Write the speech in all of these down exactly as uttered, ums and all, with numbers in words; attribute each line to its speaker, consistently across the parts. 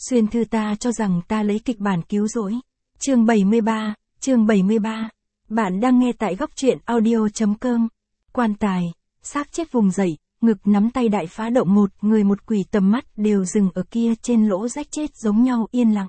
Speaker 1: Xuyên thư ta cho rằng ta lấy kịch bản cứu rỗi. Chương bảy mươi ba, chương bảy mươi ba. Bạn đang nghe tại góc truyện audio.com. Quan tài, xác chết vùng dậy, ngực nắm tay đại phá động, một người một quỷ tầm mắt đều dừng ở kia trên lỗ rách chết giống nhau yên lặng.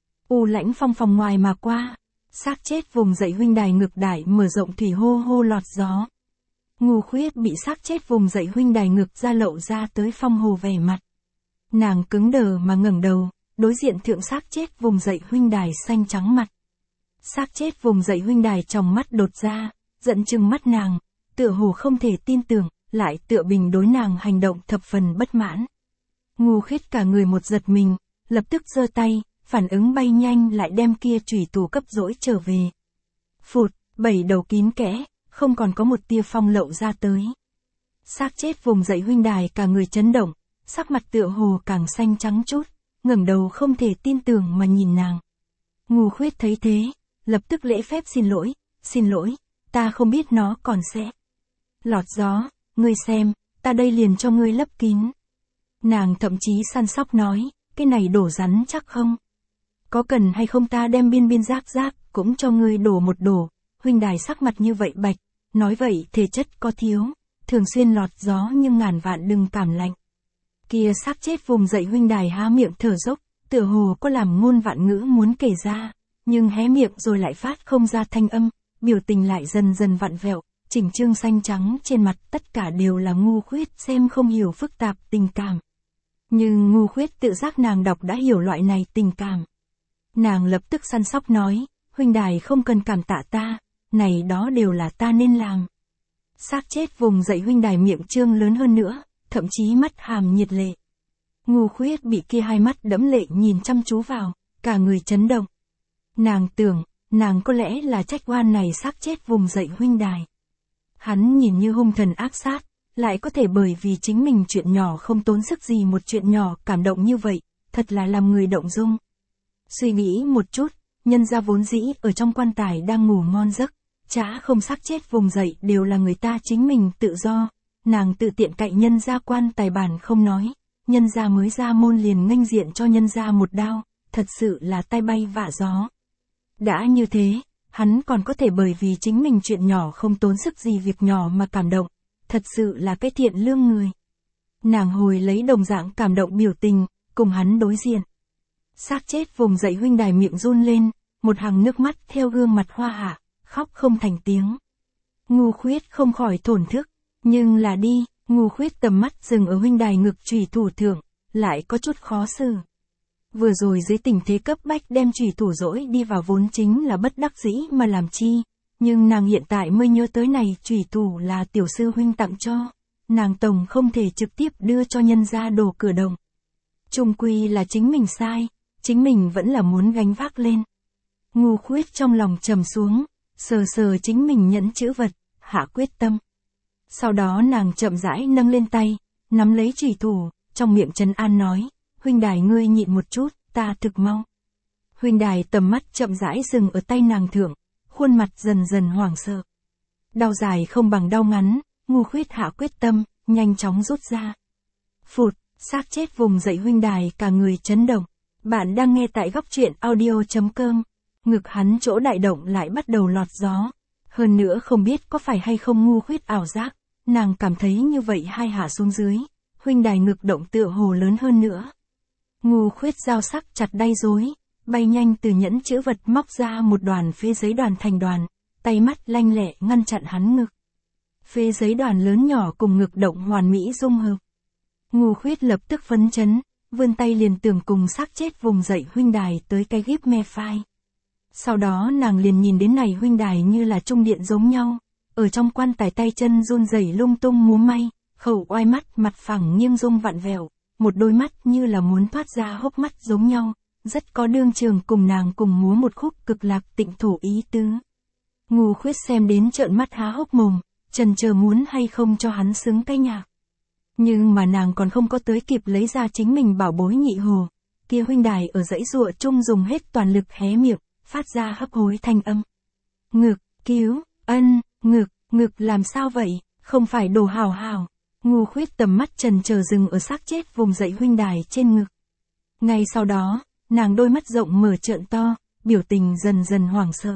Speaker 1: U lãnh phong phòng ngoài mà qua, xác chết vùng dậy huynh đài ngực đại mở rộng thủy hô hô lọt gió. Ngu Khuyết bị xác chết vùng dậy huynh đài ngực ra lộ ra tới phong hồ vẻ mặt. Nàng cứng đờ mà ngẩng đầu, đối diện thượng xác chết vùng dậy huynh đài xanh trắng mặt. Xác chết vùng dậy huynh đài trong mắt đột ra, giận chừng mắt nàng, tựa hồ không thể tin tưởng, lại tựa bình đối nàng hành động thập phần bất mãn. Ngu Khuyết cả người một giật mình, lập tức giơ tay, phản ứng bay nhanh lại đem kia chủy thủ cấp dỗi trở về. Phụt, bảy đầu kín kẽ, không còn có một tia phong lậu ra tới. Xác chết vùng dậy huynh đài cả người chấn động, sắc mặt tựa hồ càng xanh trắng chút, ngẩng đầu không thể tin tưởng mà nhìn nàng. Ngu Khuyết thấy thế, lập tức lễ phép xin lỗi, xin lỗi, ta không biết nó còn sẽ lọt gió, ngươi xem, ta đây liền cho ngươi lấp kín. Nàng thậm chí săn sóc nói, cái này đổ rắn chắc không? Có cần hay không ta đem biên biên rác rác, cũng cho ngươi đổ một đổ. Huynh đài sắc mặt như vậy bạch, nói vậy thể chất có thiếu, thường xuyên lọt gió nhưng ngàn vạn đừng cảm lạnh. Kia xác chết vùng dậy huynh đài há miệng thở dốc, tựa hồ có làm ngôn vạn ngữ muốn kể ra, nhưng hé miệng rồi lại phát không ra thanh âm, biểu tình lại dần dần vặn vẹo, chỉnh trương xanh trắng trên mặt tất cả đều là Ngu Khuyết xem không hiểu phức tạp tình cảm. Nhưng Ngu Khuyết tự giác nàng đọc đã hiểu loại này tình cảm. Nàng lập tức săn sóc nói, huynh đài không cần cảm tạ ta, này đó đều là ta nên làm. Xác chết vùng dậy huynh đài miệng trương lớn hơn nữa, thậm chí mắt hàm nhiệt lệ. Ngu Khuyết bị kia hai mắt đẫm lệ nhìn chăm chú vào, cả người chấn động. Nàng tưởng, nàng có lẽ là trách oan này xác chết vùng dậy huynh đài. Hắn nhìn như hung thần ác sát, lại có thể bởi vì chính mình chuyện nhỏ không tốn sức gì một chuyện nhỏ cảm động như vậy, thật là làm người động dung. Suy nghĩ một chút, nhân gia vốn dĩ ở trong quan tài đang ngủ ngon giấc, chả không xác chết vùng dậy đều là người ta chính mình tự do, nàng tự tiện cậy nhân gia quan tài bản không nói, nhân gia mới ra môn liền nghênh diện cho nhân gia một đao, thật sự là tai bay vạ gió. Đã như thế, hắn còn có thể bởi vì chính mình chuyện nhỏ không tốn sức gì việc nhỏ mà cảm động, thật sự là cái thiện lương người. Nàng hồi lấy đồng dạng cảm động biểu tình, cùng hắn đối diện. Xác chết vùng dậy huynh đài miệng run lên, một hàng nước mắt theo gương mặt hoa hạ, khóc không thành tiếng. Ngu Khuyết không khỏi thổn thức, nhưng là đi, Ngu Khuyết tầm mắt dừng ở huynh đài ngực chủy thủ thượng, lại có chút khó xử. Vừa rồi dưới tình thế cấp bách đem chủy thủ dỗi đi vào vốn chính là bất đắc dĩ mà làm chi, nhưng nàng hiện tại mới nhớ tới này chủy thủ là tiểu sư huynh tặng cho, nàng tổng không thể trực tiếp đưa cho nhân gia đổ cửa đồng. Chung quy là chính mình sai, chính mình vẫn là muốn gánh vác lên. Ngu Khuyết trong lòng trầm xuống, sờ sờ chính mình nhẫn chữ vật, hạ quyết tâm. Sau đó nàng chậm rãi nâng lên tay, nắm lấy chủy thủ, trong miệng trấn an nói, huynh đài ngươi nhịn một chút, ta thực mau. Huynh đài tầm mắt chậm rãi dừng ở tay nàng thượng, khuôn mặt dần dần hoảng sợ. Đau dài không bằng đau ngắn, Ngu Khuyết hạ quyết tâm, nhanh chóng rút ra. Phụt, xác chết vùng dậy huynh đài cả người chấn động. Bạn đang nghe tại góc truyện audio.com. Ngực hắn chỗ đại động lại bắt đầu lọt gió. Hơn nữa không biết có phải hay không Ngu Khuyết ảo giác, nàng cảm thấy như vậy hai hạ xuống dưới, huynh đài ngực động tựa hồ lớn hơn nữa. Ngu Khuyết dao sắc chặt đay rối, bay nhanh từ nhẫn chữ vật móc ra một đoàn phế giấy đoàn thành đoàn, tay mắt lanh lẹ ngăn chặn hắn ngực. Phế giấy đoàn lớn nhỏ cùng ngực động hoàn mỹ dung hợp. Ngu Khuyết lập tức phấn chấn, vươn tay liền tưởng cùng xác chết vùng dậy huynh đài tới cái ghép me phai. Sau đó nàng liền nhìn đến này huynh đài như là trung điện giống nhau, ở trong quan tài tay chân run rẩy lung tung múa may, khẩu oai mắt mặt phẳng nghiêng rung vặn vẹo, một đôi mắt như là muốn thoát ra hốc mắt giống nhau, rất có đương trường cùng nàng cùng múa một khúc cực lạc tịnh thổ ý tứ. Ngu Khuyết xem đến trợn mắt há hốc mồm, chần chờ muốn hay không cho hắn xứng cái nhạc. Nhưng mà nàng còn không có tới kịp lấy ra chính mình bảo bối nhị hồ, kia huynh đài ở dãy dụa chung dùng hết toàn lực hé miệng, phát ra hấp hối thanh âm. Ngực, cứu, ân, ngực, ngực làm sao vậy, không phải đồ hào hào. Ngu Khuyết tầm mắt trần chờ dừng ở xác chết vùng dậy huynh đài trên ngực. Ngay sau đó, nàng đôi mắt rộng mở trợn to, biểu tình dần dần hoảng sợ.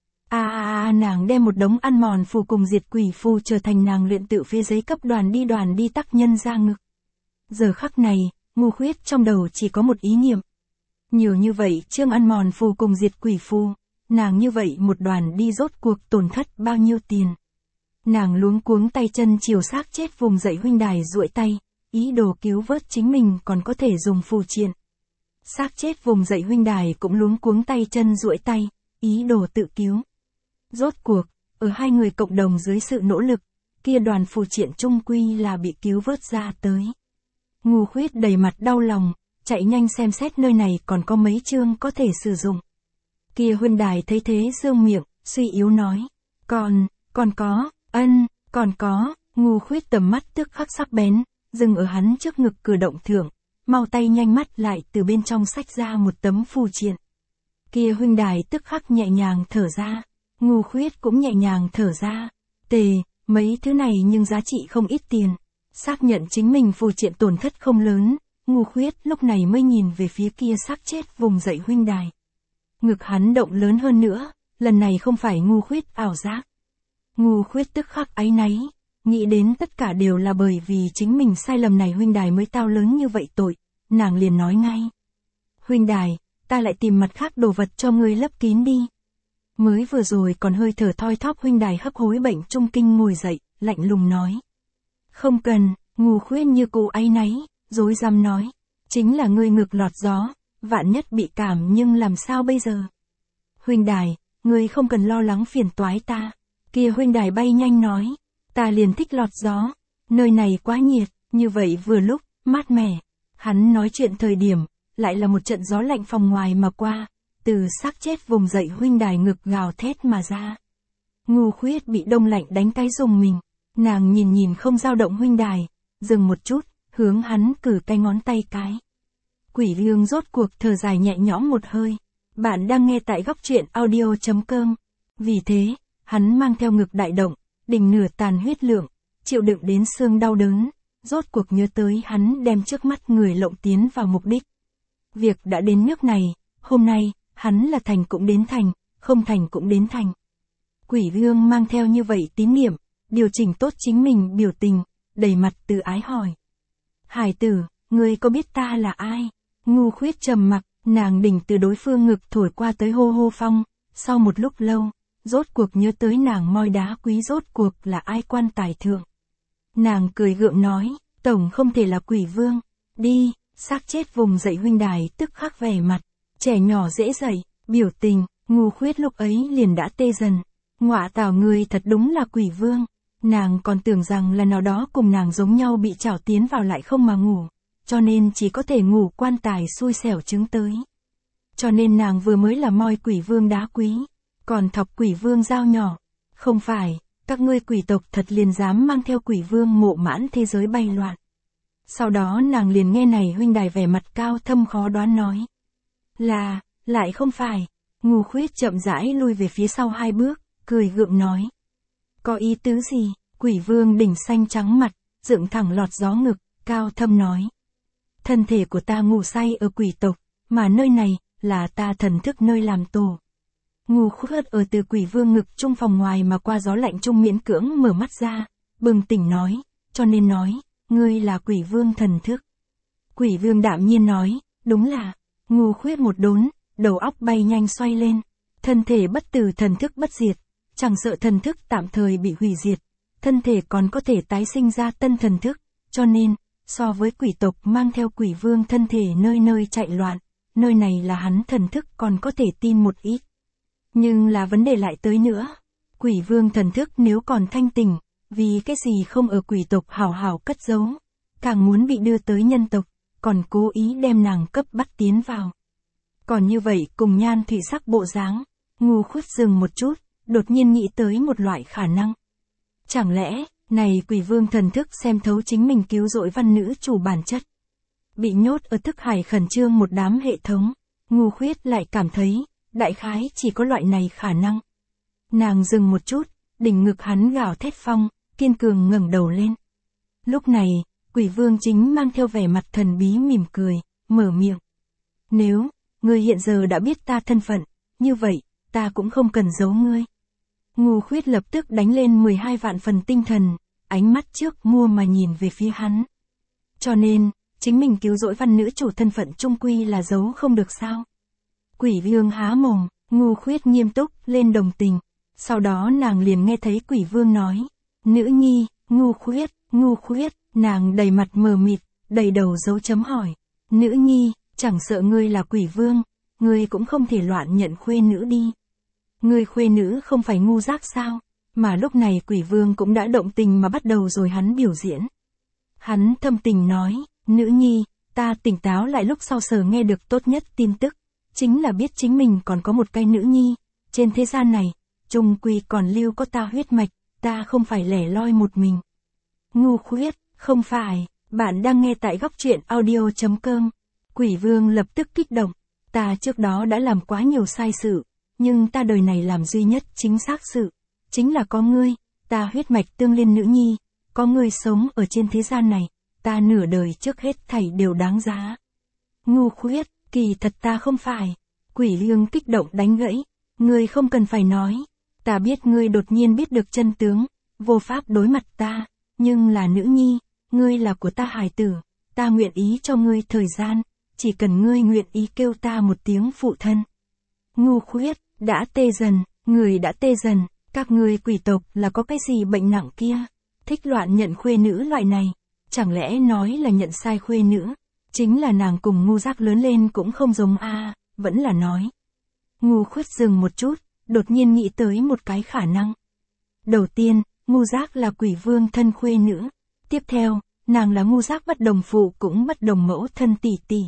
Speaker 1: A a a nàng đem một đống ăn mòn phù cùng diệt quỷ phù trở thành nàng luyện tự phía giấy cấp đoàn đi đoàn đi tác nhân ra ngực. Giờ khắc này, Ngô Khuyết trong đầu chỉ có một ý niệm. Nhiều như vậy chương ăn mòn phù cùng diệt quỷ phù, nàng như vậy một đoàn đi rốt cuộc tổn thất bao nhiêu tiền. Nàng luống cuống tay chân chiều xác chết vùng dậy huynh đài duỗi tay, ý đồ cứu vớt chính mình còn có thể dùng phù triện. Xác chết vùng dậy huynh đài cũng luống cuống tay chân duỗi tay, ý đồ tự cứu. Rốt cuộc, ở hai người cộng đồng dưới sự nỗ lực, kia đoàn phù triện chung quy là bị cứu vớt ra tới. Ngô Khuyết đầy mặt đau lòng, chạy nhanh xem xét nơi này còn có mấy chương có thể sử dụng. Kia huynh đài thấy thế dương miệng, suy yếu nói. Còn, còn có, ân, còn có, Ngô Khuyết tầm mắt tức khắc sắc bén, dừng ở hắn trước ngực cử động thưởng, mau tay nhanh mắt lại từ bên trong xách ra một tấm phù triện. Kia huynh đài tức khắc nhẹ nhàng thở ra, Ngô Khuyết cũng nhẹ nhàng thở ra. Tề, mấy thứ này nhưng giá trị không ít tiền. Xác nhận chính mình phù triện tổn thất không lớn, Ngô Khuyết lúc này mới nhìn về phía kia xác chết vùng dậy huynh đài. Ngực hắn động lớn hơn nữa, lần này không phải Ngô Khuyết ảo giác. Ngô Khuyết tức khắc áy náy, nghĩ đến tất cả đều là bởi vì chính mình sai lầm này huynh đài mới tao lớn như vậy tội, nàng liền nói ngay. Huynh đài, ta lại tìm mặt khác đồ vật cho ngươi lấp kín đi. Mới vừa rồi còn hơi thở thoi thóp huynh đài hấp hối bệnh trung kinh ngồi dậy, lạnh lùng nói. Không cần, Ngô Khuyết như cô áy náy, dối răm nói. Chính là ngươi ngực lọt gió, vạn nhất bị cảm nhưng làm sao bây giờ? Huynh đài, ngươi không cần lo lắng phiền toái ta. Kia huynh đài bay nhanh nói. Ta liền thích lọt gió, nơi này quá nhiệt, như vậy vừa lúc, mát mẻ. Hắn nói chuyện thời điểm, lại là một trận gió lạnh phòng ngoài mà qua, từ xác chết vùng dậy huynh đài ngực gào thét mà ra. Ngô Khuyết bị đông lạnh đánh cái rùng mình, nàng nhìn nhìn không dao động huynh đài, dừng một chút, hướng hắn cử cái ngón tay cái. Quỷ Vương rốt cuộc thở dài nhẹ nhõm một hơi. Bạn đang nghe tại góc truyện audio chấm com. Vì thế, hắn mang theo ngực đại động, đỉnh nửa tàn huyết lượng, chịu đựng đến xương đau đớn, rốt cuộc nhớ tới hắn đem trước mắt người lộng tiến vào mục đích. Việc đã đến nước này, hôm nay, hắn là thành cũng đến thành, không thành cũng đến thành. Quỷ Vương mang theo như vậy tín niệm, điều chỉnh tốt chính mình biểu tình, đầy mặt từ ái hỏi. Hải tử, ngươi có biết ta là ai? Ngô Khuyết trầm mặc, nàng đỉnh từ đối phương ngực thổi qua tới hô hô phong, sau một lúc lâu, rốt cuộc nhớ tới nàng moi đá quý rốt cuộc là ai quan tài thượng. Nàng cười gượng nói, tổng không thể là Quỷ Vương, đi, xác chết vùng dậy huynh đài tức khắc vẻ mặt, trẻ nhỏ dễ dậy, biểu tình, Ngô Khuyết lúc ấy liền đã tê dần. Ngọa tảo người thật đúng là Quỷ Vương, nàng còn tưởng rằng là nào đó cùng nàng giống nhau bị trảo tiến vào lại không mà ngủ, cho nên chỉ có thể ngủ quan tài xui xẻo chứng tới. Cho nên nàng vừa mới là moi Quỷ Vương đá quý, còn thọc Quỷ Vương dao nhỏ. Không phải, các ngươi quỷ tộc thật liền dám mang theo Quỷ Vương mộ mãn thế giới bay loạn. Sau đó nàng liền nghe này huynh đài vẻ mặt cao thâm khó đoán nói. Là, lại không phải. Ngô Khuyết chậm rãi lui về phía sau hai bước, cười gượng nói. Có ý tứ gì? Quỷ Vương đỉnh xanh trắng mặt, dựng thẳng lọt gió ngực, cao thâm nói. Thân thể của ta ngủ say ở quỷ tộc, mà nơi này, là ta thần thức nơi làm tổ. Ngô Khuyết ở từ Quỷ Vương ngực trung phòng ngoài mà qua gió lạnh trung miễn cưỡng mở mắt ra, bừng tỉnh nói, cho nên nói, ngươi là Quỷ Vương thần thức. Quỷ Vương đạm nhiên nói, đúng là. Ngô Khuyết một đốn, đầu óc bay nhanh xoay lên, thân thể bất tử thần thức bất diệt, chẳng sợ thần thức tạm thời bị hủy diệt, thân thể còn có thể tái sinh ra tân thần thức, cho nên, so với quỷ tộc mang theo Quỷ Vương thân thể nơi nơi chạy loạn, nơi này là hắn thần thức còn có thể tin một ít. Nhưng là vấn đề lại tới nữa, Quỷ Vương thần thức nếu còn thanh tỉnh, vì cái gì không ở quỷ tộc hảo hảo cất giấu, càng muốn bị đưa tới nhân tộc, còn cố ý đem nàng cấp bắt tiến vào. Còn như vậy cùng nhan thủy sắc bộ dáng, Ngô Khuyết dừng một chút, đột nhiên nghĩ tới một loại khả năng. Chẳng lẽ, này Quỷ Vương thần thức xem thấu chính mình cứu rỗi văn nữ chủ bản chất. Bị nhốt ở thức hải khẩn trương một đám hệ thống, Ngô Khuyết lại cảm thấy, đại khái chỉ có loại này khả năng. Nàng dừng một chút, đỉnh ngực hắn gào thét phong, kiên cường ngẩng đầu lên. Lúc này, Quỷ Vương chính mang theo vẻ mặt thần bí mỉm cười, mở miệng. Nếu, ngươi hiện giờ đã biết ta thân phận, như vậy, ta cũng không cần giấu ngươi. Ngu Khuyết lập tức đánh lên mười hai vạn phần tinh thần, ánh mắt trước mua mà nhìn về phía hắn. Cho nên, chính mình cứu rỗi văn nữ chủ thân phận trung quy là giấu không được sao. Quỷ vương há mồm, Ngu Khuyết nghiêm túc, lên đồng tình. Sau đó nàng liền nghe thấy quỷ vương nói, nữ nhi, Ngu Khuyết, Ngu Khuyết, nàng đầy mặt mờ mịt, đầy đầu dấu chấm hỏi. Nữ nhi, chẳng sợ ngươi là quỷ vương, ngươi cũng không thể loạn nhận khuê nữ đi. Ngươi khuê nữ không phải ngu giác sao, mà lúc này quỷ vương cũng đã động tình mà bắt đầu rồi hắn biểu diễn. Hắn thâm tình nói, nữ nhi, ta tỉnh táo lại lúc sau sờ nghe được tốt nhất tin tức, chính là biết chính mình còn có một cái nữ nhi, trên thế gian này, chung quy còn lưu có ta huyết mạch, ta không phải lẻ loi một mình. Ngu Khuyết, không phải, bạn đang nghe tại góc truyện audio chấm com. Quỷ vương lập tức kích động, ta trước đó đã làm quá nhiều sai sự, nhưng ta đời này làm duy nhất chính xác sự, chính là có ngươi, ta huyết mạch tương liên nữ nhi, có ngươi sống ở trên thế gian này, ta nửa đời trước hết thảy đều đáng giá. Ngu Khuyết, kỳ thật ta không phải. Quỷ vương kích động đánh gãy, ngươi không cần phải nói, ta biết ngươi đột nhiên biết được chân tướng, vô pháp đối mặt ta, nhưng là nữ nhi, ngươi là của ta hài tử, ta nguyện ý cho ngươi thời gian, chỉ cần ngươi nguyện ý kêu ta một tiếng phụ thân. Ngu Khuyết, đã tê dần, người đã tê dần, các ngươi quỷ tộc là có cái gì bệnh nặng kia, thích loạn nhận khuê nữ loại này, chẳng lẽ nói là nhận sai khuê nữ, chính là nàng cùng Ngu Giác lớn lên cũng không giống a, à, vẫn là nói. Ngu Khuyết dừng một chút, đột nhiên nghĩ tới một cái khả năng. Đầu tiên, Ngu Giác là quỷ vương thân khuê nữ, tiếp theo, nàng là Ngu Giác bất đồng phụ cũng bất đồng mẫu thân tỷ tỷ.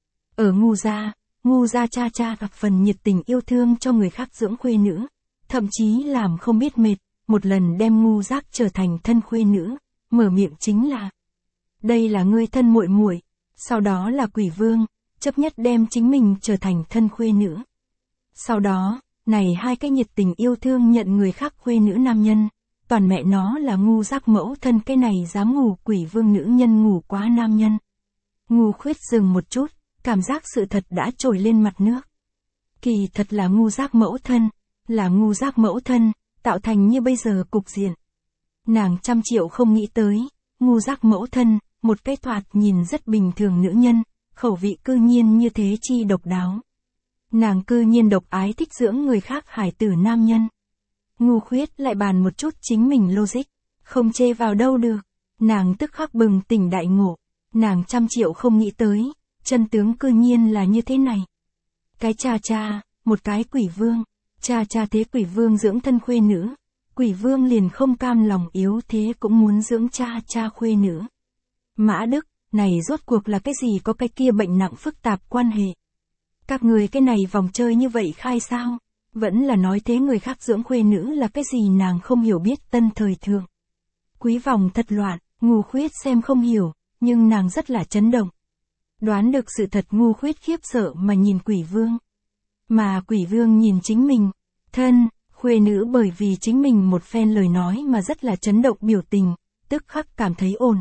Speaker 1: Ở Ngu gia, Ngu gia cha cha gặp phần nhiệt tình yêu thương cho người khác dưỡng khuê nữ, thậm chí làm không biết mệt, một lần đem Ngu Giác trở thành thân khuê nữ, mở miệng chính là: "Đây là ngươi thân muội muội." Sau đó là quỷ vương, chấp nhất đem chính mình trở thành thân khuê nữ. Sau đó, này hai cái nhiệt tình yêu thương nhận người khác khuê nữ nam nhân, toàn mẹ nó là Ngu Giác mẫu thân cái này dám ngủ quỷ vương nữ nhân ngủ quá nam nhân. Ngu Khuyết dừng một chút, cảm giác sự thật đã trồi lên mặt nước. Kỳ thật là Ngu Giác mẫu thân, là Ngu Giác mẫu thân, tạo thành như bây giờ cục diện. Nàng trăm triệu không nghĩ tới, Ngu Giác mẫu thân, một cái thoạt nhìn rất bình thường nữ nhân, khẩu vị cư nhiên như thế chi độc đáo. Nàng cư nhiên độc ái thích dưỡng người khác hài tử nam nhân. Ngu Khuyết lại bàn một chút chính mình logic, không chê vào đâu được. Nàng tức khắc bừng tỉnh đại ngộ, nàng trăm triệu không nghĩ tới, chân tướng cư nhiên là như thế này. Cái cha cha, một cái quỷ vương, cha cha thế quỷ vương dưỡng thân khuê nữ, quỷ vương liền không cam lòng yếu thế cũng muốn dưỡng cha cha khuê nữ. Mã Đức, này rốt cuộc là cái gì có cái kia bệnh nặng phức tạp quan hệ. Các người cái này vòng chơi như vậy khai sao, vẫn là nói thế người khác dưỡng khuê nữ là cái gì nàng không hiểu biết tân thời thượng. Quý vòng thật loạn, Ngu Khuyết xem không hiểu, nhưng nàng rất là chấn động. Đoán được sự thật Ngu Khuyết khiếp sợ mà nhìn quỷ vương. Mà quỷ vương nhìn chính mình, thân, khuê nữ bởi vì chính mình một phen lời nói mà rất là chấn động biểu tình, tức khắc cảm thấy ổn.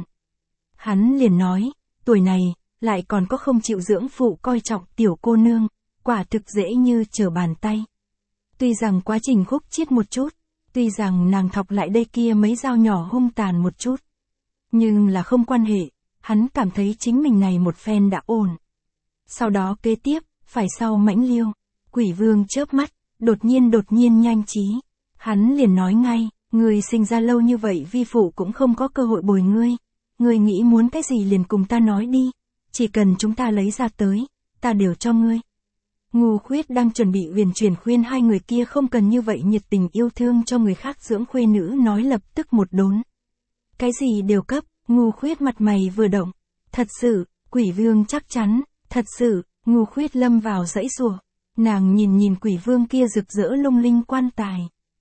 Speaker 1: Hắn liền nói, tuổi này, lại còn có không chịu dưỡng phụ coi trọng tiểu cô nương, quả thực dễ như trở bàn tay. Tuy rằng quá trình khúc chiết một chút, tuy rằng nàng thọc lại đây kia mấy dao nhỏ hung tàn một chút, nhưng là không quan hệ, hắn cảm thấy chính mình này một phen đã ổn. Sau đó kế tiếp, phải sau mãnh liêu, quỷ vương chớp mắt, đột nhiên đột nhiên nhanh trí. Hắn liền nói ngay, người sinh ra lâu như vậy vi phụ cũng không có cơ hội bồi ngươi. Ngươi nghĩ muốn cái gì liền cùng ta nói đi, chỉ cần chúng ta lấy ra tới, ta đều cho ngươi. Ngu Khuyết đang chuẩn bị huyền chuyển khuyên hai người kia không cần như vậy nhiệt tình yêu thương cho người khác dưỡng khuê nữ nói lập tức một đốn. Cái gì đều cấp, Ngu Khuyết mặt mày vừa động. Thật sự, quỷ vương chắc chắn, thật sự, Ngu Khuyết lâm vào dãy rùa. Nàng nhìn nhìn quỷ vương kia rực rỡ lung linh quan tài.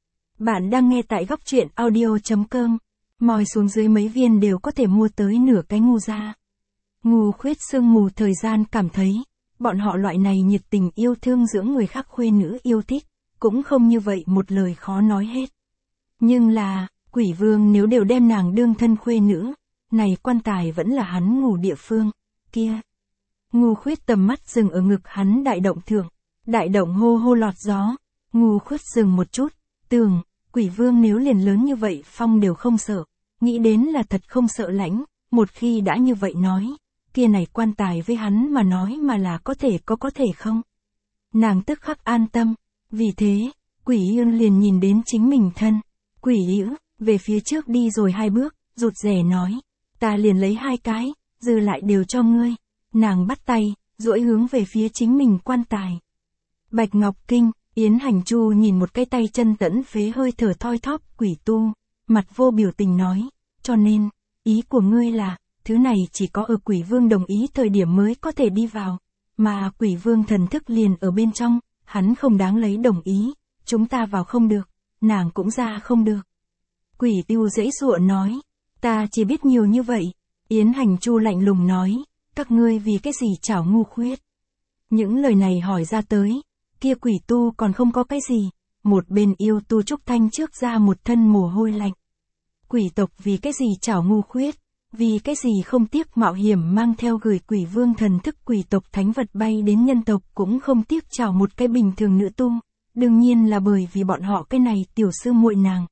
Speaker 1: Bạn đang nghe tại góc truyện audio chấm com. Mòi xuống dưới mấy viên đều có thể mua tới nửa cái ngu ra. Ngu Khuyết sương mù thời gian cảm thấy, bọn họ loại này nhiệt tình yêu thương dưỡng người khác khuê nữ yêu thích, cũng không như vậy một lời khó nói hết. Nhưng là, quỷ vương nếu đều đem nàng đương thân khuê nữ, này quan tài vẫn là hắn ngủ địa phương, kia. Ngu Khuyết tầm mắt dừng ở ngực hắn đại động thượng. Đại động hô hô lọt gió. Ngu Khuyết dừng một chút. Tường, quỷ vương nếu liền lớn như vậy phong đều không sợ. Nghĩ đến là thật không sợ lãnh. Một khi đã như vậy nói. Kia này quan tài với hắn mà nói mà là có thể có có thể không. Nàng tức khắc an tâm. Vì thế, quỷ ương liền nhìn đến chính mình thân. Quỷ ữ, về phía trước đi rồi hai bước, rụt rè nói. Ta liền lấy hai cái, dư lại đều cho ngươi. Nàng bắt tay, duỗi hướng về phía chính mình quan tài. Bạch Ngọc Kinh, Yến Hành Chu nhìn một cái tay chân tẫn phế hơi thở thoi thóp quỷ tu, mặt vô biểu tình nói, cho nên, ý của ngươi là, thứ này chỉ có ở quỷ vương đồng ý thời điểm mới có thể đi vào, mà quỷ vương thần thức liền ở bên trong, hắn không đáng lấy đồng ý, chúng ta vào không được, nàng cũng ra không được. Quỷ tiêu dãy dụa nói, ta chỉ biết nhiều như vậy, Yến Hành Chu lạnh lùng nói, các ngươi vì cái gì chảo Ngu Khuyết. Những lời này hỏi ra tới, kia quỷ tu còn không có cái gì, một bên yêu tu Trúc Thanh trước ra một thân mồ hôi lạnh. Quỷ tộc vì cái gì chảo Ngu Khuyết, vì cái gì không tiếc mạo hiểm mang theo gửi quỷ vương thần thức quỷ tộc thánh vật bay đến nhân tộc cũng không tiếc chảo một cái bình thường nữ tu, đương nhiên là bởi vì bọn họ cái này tiểu sư muội nàng.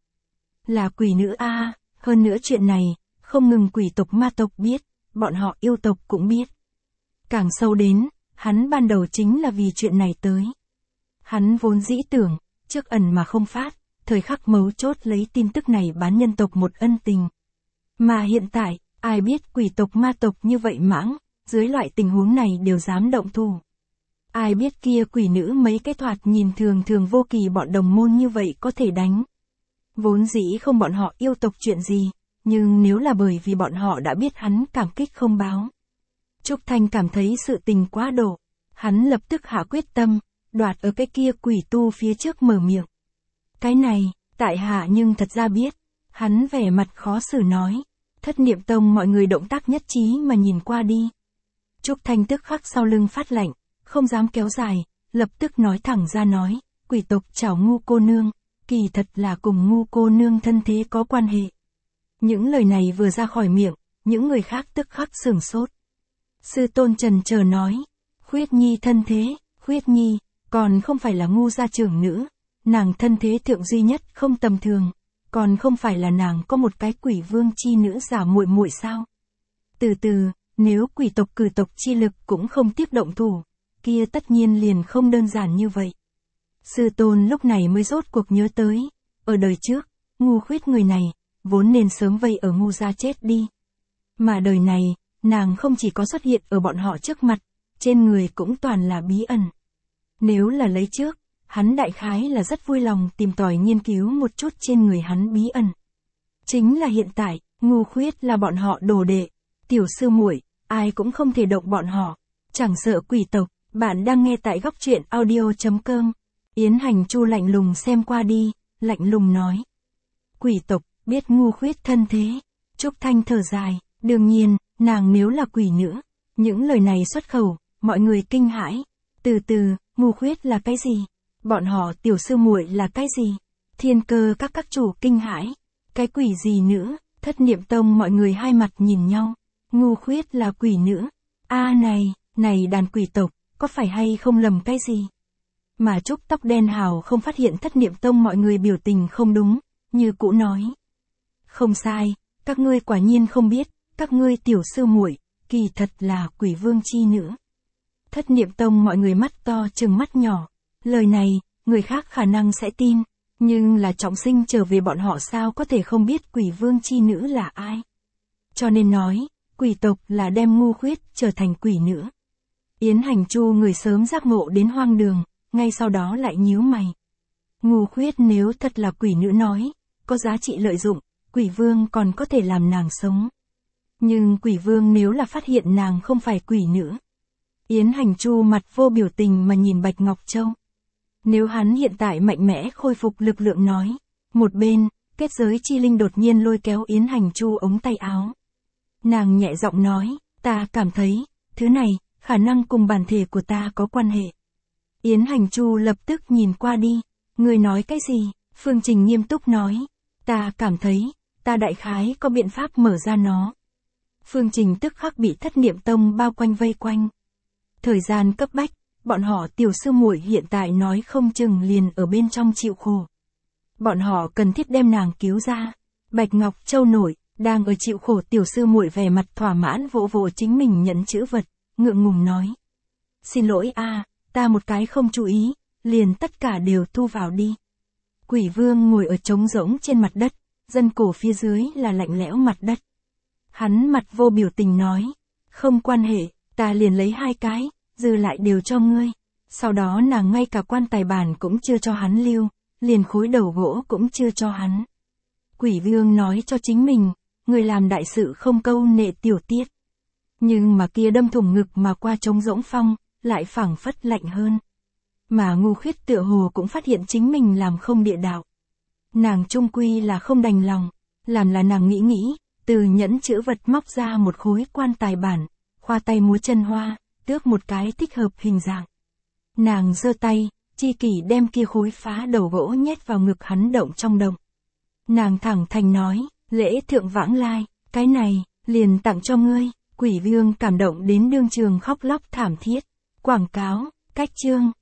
Speaker 1: Là quỷ nữ a, hơn nữa chuyện này, không ngừng quỷ tộc ma tộc biết, bọn họ yêu tộc cũng biết. Càng sâu đến, hắn ban đầu chính là vì chuyện này tới. Hắn vốn dĩ tưởng, trước ẩn mà không phát, thời khắc mấu chốt lấy tin tức này bán nhân tộc một ân tình. Mà hiện tại, ai biết quỷ tộc ma tộc như vậy mãng, dưới loại tình huống này đều dám động thủ. Ai biết kia quỷ nữ mấy cái thoạt nhìn thường thường vô kỳ bọn đồng môn như vậy có thể đánh. Vốn dĩ không bọn họ yêu tộc chuyện gì, nhưng nếu là bởi vì bọn họ đã biết hắn cảm kích không báo. Trúc Thanh cảm thấy sự tình quá độ, hắn lập tức hạ quyết tâm, đoạt ở cái kia quỷ tu phía trước mở miệng. Cái này, tại hạ nhưng thật ra biết, hắn vẻ mặt khó xử nói, Thất Niệm Tông mọi người động tác nhất trí mà nhìn qua đi. Trúc Thanh tức khắc sau lưng phát lạnh, không dám kéo dài, lập tức nói thẳng ra nói, quỷ tộc chảo Ngu cô nương, kỳ thật là cùng Ngu cô nương thân thế có quan hệ. Những lời này vừa ra khỏi miệng, những người khác tức khắc sửng sốt. Sư tôn trần chờ nói, Khuyết Nhi thân thế, Khuyết Nhi, còn không phải là Ngu gia trưởng nữ, nàng thân thế thượng duy nhất không tầm thường, còn không phải là nàng có một cái quỷ vương chi nữ giả muội muội sao? Từ từ, nếu quỷ tộc cử tộc chi lực cũng không tiếp động thủ, kia tất nhiên liền không đơn giản như vậy. Sư tôn lúc này mới rốt cuộc nhớ tới, ở đời trước, Ngu Khuyết người này, vốn nên sớm vây ở Ngu gia chết đi. Mà đời này, nàng không chỉ có xuất hiện ở bọn họ trước mặt, trên người cũng toàn là bí ẩn. Nếu là lấy trước, hắn đại khái là rất vui lòng tìm tòi nghiên cứu một chút trên người hắn bí ẩn. Chính là hiện tại, Ngu Khuyết là bọn họ đồ đệ, tiểu sư muội, ai cũng không thể động bọn họ, chẳng sợ quỷ tộc. Bạn đang nghe tại góc truyện audio chấm com. Yến Hành Chu lạnh lùng xem qua đi, lạnh lùng nói. Quỷ tộc, biết Ngu Khuyết thân thế. Trúc Thanh thở dài, đương nhiên, nàng nếu là quỷ nữ. Những lời này xuất khẩu, mọi người kinh hãi. Từ từ, Ngu Khuyết là cái gì? Bọn họ tiểu sư muội là cái gì? Thiên Cơ các các chủ kinh hãi. Cái quỷ gì nữa? Thất Niệm Tông mọi người hai mặt nhìn nhau. Ngu Khuyết là quỷ nữ. A này, này đàn quỷ tộc, có phải hay không lầm cái gì? Mà Trúc tóc đen hào không phát hiện Thất Niệm Tông mọi người biểu tình không đúng, như cũ nói. Không sai, các ngươi quả nhiên không biết, các ngươi tiểu sư muội, kỳ thật là quỷ vương chi nữ. Thất Niệm Tông mọi người mắt to trừng mắt nhỏ, lời này, người khác khả năng sẽ tin, nhưng là trọng sinh trở về bọn họ sao có thể không biết quỷ vương chi nữ là ai. Cho nên nói, quỷ tộc là đem Ngu Khuyết trở thành quỷ nữ. Yến Hành Chu người sớm giác ngộ đến hoang đường, ngay sau đó lại nhíu mày. Ngu Khuyết nếu thật là quỷ nữ nói, có giá trị lợi dụng, quỷ vương còn có thể làm nàng sống. Nhưng quỷ vương nếu là phát hiện nàng không phải quỷ nữ. Yến Hành Chu mặt vô biểu tình mà nhìn Bạch Ngọc Châu. Nếu hắn hiện tại mạnh mẽ khôi phục lực lượng nói. Một bên, kết giới chi linh đột nhiên lôi kéo Yến Hành Chu ống tay áo. Nàng nhẹ giọng nói, ta cảm thấy, thứ này, khả năng cùng bản thể của ta có quan hệ. Yến Hành Chu lập tức nhìn qua đi. Người nói cái gì? Phương Trình nghiêm túc nói. Ta cảm thấy, ta đại khái có biện pháp mở ra nó. Phương Trình tức khắc bị Thất Niệm Tông bao quanh vây quanh. Thời gian cấp bách, bọn họ tiểu sư muội hiện tại nói không chừng liền ở bên trong chịu khổ. Bọn họ cần thiết đem nàng cứu ra. Bạch Ngọc Châu nổi, đang ở chịu khổ tiểu sư muội vẻ mặt thỏa mãn vỗ vỗ chính mình nhẫn chữ vật, ngượng ngùng nói. Xin lỗi a, ta một cái không chú ý, liền tất cả đều thu vào đi. Quỷ vương ngồi ở trống rỗng trên mặt đất, dân cổ phía dưới là lạnh lẽo mặt đất. Hắn mặt vô biểu tình nói, không quan hệ, ta liền lấy hai cái, dư lại đều cho ngươi. Sau đó nàng ngay cả quan tài bản cũng chưa cho hắn lưu, liền khối đầu gỗ cũng chưa cho hắn. Quỷ vương nói cho chính mình, người làm đại sự không câu nệ tiểu tiết. Nhưng mà kia đâm thủng ngực mà qua trống rỗng phong, lại phảng phất lạnh hơn. Mà ngu khuyết tựa hồ cũng phát hiện chính mình làm không địa đạo. Nàng trung quy là không đành lòng, làm là nàng nghĩ nghĩ, từ nhẫn chữ vật móc ra một khối quan tài bản, khoa tay múa chân hoa, tước một cái thích hợp hình dạng. Nàng giơ tay, chi kỷ đem kia khối phá đầu gỗ nhét vào ngực hắn động trong động. Nàng thẳng thành nói, lễ thượng vãng lai, cái này, liền tặng cho ngươi. Quỷ vương cảm động đến đương trường khóc lóc thảm thiết. Quảng cáo, cách chương.